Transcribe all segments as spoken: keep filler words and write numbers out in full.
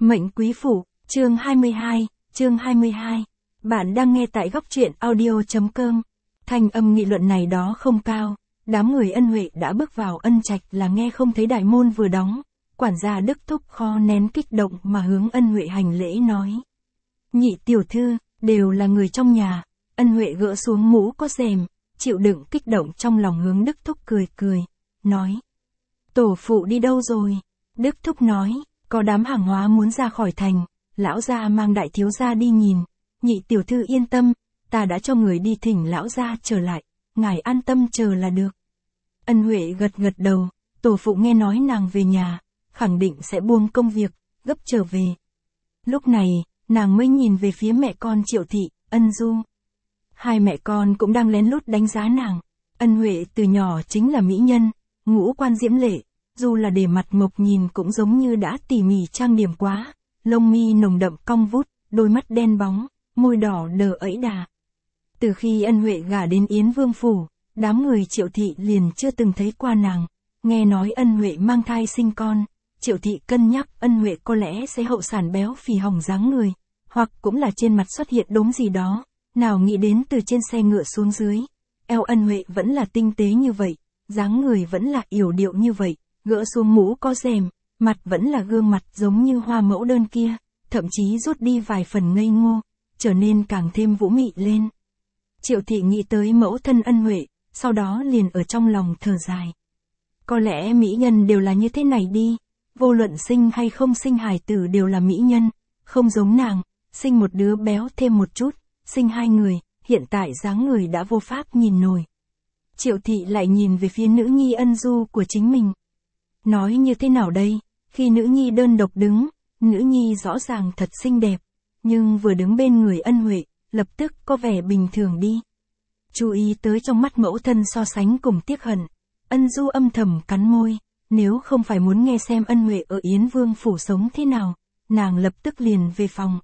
Mệnh quý phụ, chương hai mươi hai, chương hai mươi hai. Bạn đang nghe tại góc truyện audio.com. Thanh âm nghị luận này đó không cao, đám người Ân Huệ đã bước vào Ân Trạch là nghe không thấy đại môn vừa đóng, quản gia Đức Thúc kho nén kích động mà hướng Ân Huệ hành lễ nói. Nhị tiểu thư, đều là người trong nhà. Ân Huệ gỡ xuống mũ có rèm, chịu đựng kích động trong lòng hướng Đức Thúc cười cười, nói. Tổ phụ đi đâu rồi? Đức Thúc nói, có đám hàng hóa muốn ra khỏi thành, lão gia mang đại thiếu gia đi nhìn. Nhị tiểu thư yên tâm, ta đã cho người đi thỉnh lão gia trở lại, ngài an tâm chờ là được. Ân Huệ gật gật đầu, tổ phụ nghe nói nàng về nhà, khẳng định sẽ buông công việc, gấp trở về. Lúc này, nàng mới nhìn về phía mẹ con Triệu Thị, Ân Du. Hai mẹ con cũng đang lén lút đánh giá nàng. Ân Huệ từ nhỏ chính là mỹ nhân, ngũ quan diễm lệ, dù là để mặt mộc nhìn cũng giống như đã tỉ mỉ trang điểm quá, lông mi nồng đậm cong vút, đôi mắt đen bóng, môi đỏ đờ ẫy đà. Từ khi Ân Huệ gả đến Yến Vương phủ, đám người Triệu Thị liền chưa từng thấy qua nàng. Nghe nói Ân Huệ mang thai sinh con, Triệu Thị cân nhắc Ân Huệ có lẽ sẽ hậu sản béo phì hỏng dáng người, hoặc cũng là trên mặt xuất hiện đốm gì đó. Nào nghĩ đến từ trên xe ngựa xuống dưới, eo Ân Huệ vẫn là tinh tế như vậy, dáng người vẫn là yểu điệu như vậy, gỡ xuống mũ có rèm, mặt vẫn là gương mặt giống như hoa mẫu đơn kia, thậm chí rút đi vài phần ngây ngô, trở nên càng thêm vũ mị lên. Triệu Thị nghĩ tới mẫu thân Ân Huệ, sau đó liền ở trong lòng thở dài. Có lẽ mỹ nhân đều là như thế này đi, vô luận sinh hay không sinh hài tử đều là mỹ nhân, không giống nàng, sinh một đứa béo thêm một chút, sinh hai người, hiện tại dáng người đã vô pháp nhìn nổi. Triệu Thị lại nhìn về phía nữ nhi Ân Du của chính mình. Nói như thế nào đây, khi nữ nhi đơn độc đứng, nữ nhi rõ ràng thật xinh đẹp, nhưng vừa đứng bên người Ân Huệ, lập tức có vẻ bình thường đi. Chú ý tới trong mắt mẫu thân so sánh cùng tiếc hận, Ân Du âm thầm cắn môi, nếu không phải muốn nghe xem Ân Huệ ở Yến Vương phủ sống thế nào, nàng lập tức liền về phòng.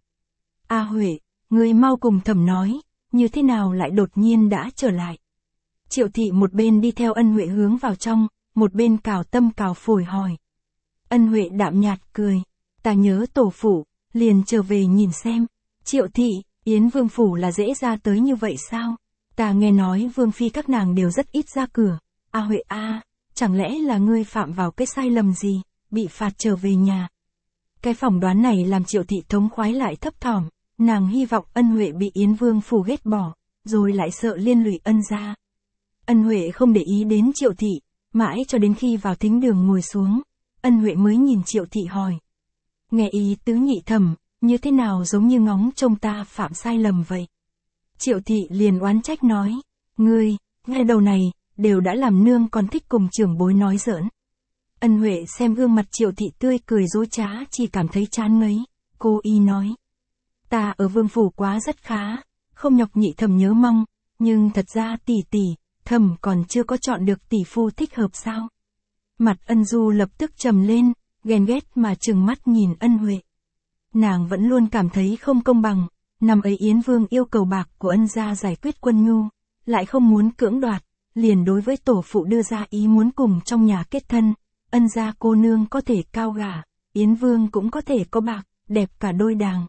A Huệ, ngươi mau cùng thẩm nói, như thế nào lại đột nhiên đã trở lại. Triệu Thị một bên đi theo Ân Huệ hướng vào trong, một bên cào tâm cào phổi hỏi. Ân Huệ đạm nhạt cười, ta nhớ tổ phủ, liền trở về nhìn xem. Triệu Thị, Yến Vương phủ là dễ ra tới như vậy sao? Ta nghe nói Vương phi các nàng đều rất ít ra cửa. A Huệ a, chẳng lẽ là ngươi phạm vào cái sai lầm gì, bị phạt trở về nhà? Cái phỏng đoán này làm Triệu Thị thống khoái lại thấp thỏm, nàng hy vọng Ân Huệ bị Yến Vương phủ ghét bỏ, rồi lại sợ liên lụy Ân gia. Ân Huệ không để ý đến Triệu Thị, mãi cho đến khi vào thính đường ngồi xuống, Ân Huệ mới nhìn Triệu Thị hỏi. Nghe ý tứ nhị thẩm, như thế nào giống như ngóng trông ta phạm sai lầm vậy? Triệu Thị liền oán trách nói, ngươi, ngay đầu này, đều đã làm nương còn thích cùng trưởng bối nói giỡn. Ân Huệ xem gương mặt Triệu Thị tươi cười dối trá chỉ cảm thấy chán ngấy, cô y nói. Ta ở Vương phủ quá rất khá, không nhọc nhị thẩm nhớ mong, nhưng thật ra tỷ tỷ, thẩm còn chưa có chọn được tỷ phu thích hợp sao? Mặt Ân Du lập tức trầm lên, ghen ghét mà trừng mắt nhìn Ân Huệ. Nàng vẫn luôn cảm thấy không công bằng, năm ấy Yến Vương yêu cầu bạc của Ân gia giải quyết quân nhu, lại không muốn cưỡng đoạt, liền đối với tổ phụ đưa ra ý muốn cùng trong nhà kết thân, Ân gia cô nương có thể cao gả, Yến Vương cũng có thể có bạc, đẹp cả đôi đàng.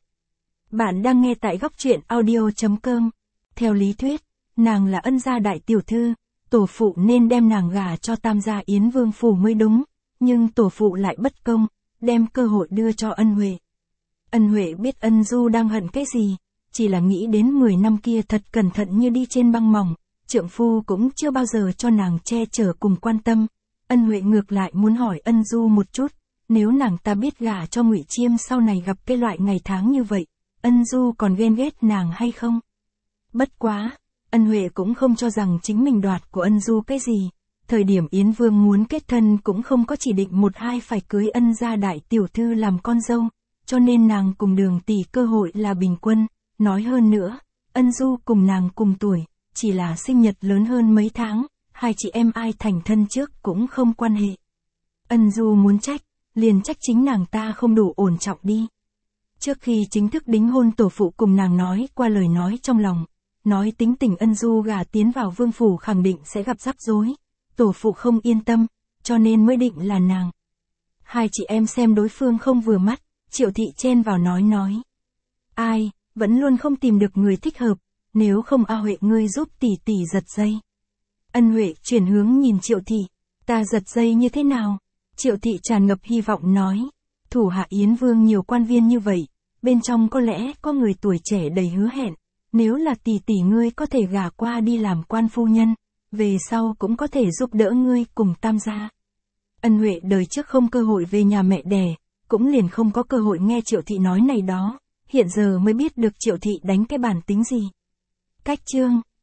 Bạn đang nghe tại góc truyện audio.com. Theo lý thuyết, nàng là Ân gia đại tiểu thư, tổ phụ nên đem nàng gả cho Tam gia Yến Vương phủ mới đúng, nhưng tổ phụ lại bất công, đem cơ hội đưa cho Ân Huệ. Ân Huệ biết Ân Du đang hận cái gì, chỉ là nghĩ đến mười năm kia thật cẩn thận như đi trên băng mỏng, trượng phu cũng chưa bao giờ cho nàng che chở cùng quan tâm. Ân Huệ ngược lại muốn hỏi Ân Du một chút, nếu nàng ta biết gả cho Ngụy Chiêm sau này gặp cái loại ngày tháng như vậy, Ân Du còn ghen ghét nàng hay không? Bất quá, Ân Huệ cũng không cho rằng chính mình đoạt của Ân Du cái gì. Thời điểm Yến Vương muốn kết thân cũng không có chỉ định một hai phải cưới Ân gia đại tiểu thư làm con dâu, cho nên nàng cùng Đường tỷ cơ hội là bình quân. Nói hơn nữa, Ân Du cùng nàng cùng tuổi, chỉ là sinh nhật lớn hơn mấy tháng, hai chị em ai thành thân trước cũng không quan hệ. Ân Du muốn trách, liền trách chính nàng ta không đủ ổn trọng đi. Trước khi chính thức đính hôn tổ phụ cùng nàng nói qua lời nói trong lòng, nói tính tình Ân Du gả tiến vào Vương phủ khẳng định sẽ gặp rắc rối, tổ phụ không yên tâm, cho nên mới định là nàng. Hai chị em xem đối phương không vừa mắt, Triệu thị chen vào nói nói. Ai, vẫn luôn không tìm được người thích hợp, nếu không A Huệ ngươi giúp tỷ tỷ giật dây. Ân Huệ chuyển hướng nhìn Triệu thị, ta giật dây như thế nào? Triệu thị tràn ngập hy vọng nói, thủ hạ Yến Vương nhiều quan viên như vậy, bên trong có lẽ có người tuổi trẻ đầy hứa hẹn, nếu là tỷ tỷ ngươi có thể gả qua đi làm quan phu nhân, về sau cũng có thể giúp đỡ ngươi cùng Tam gia. Ân Huệ đời trước không cơ hội về nhà mẹ đẻ, cũng liền không có cơ hội nghe Triệu thị nói này đó, hiện giờ mới biết được Triệu thị đánh cái bản tính gì. Cách chương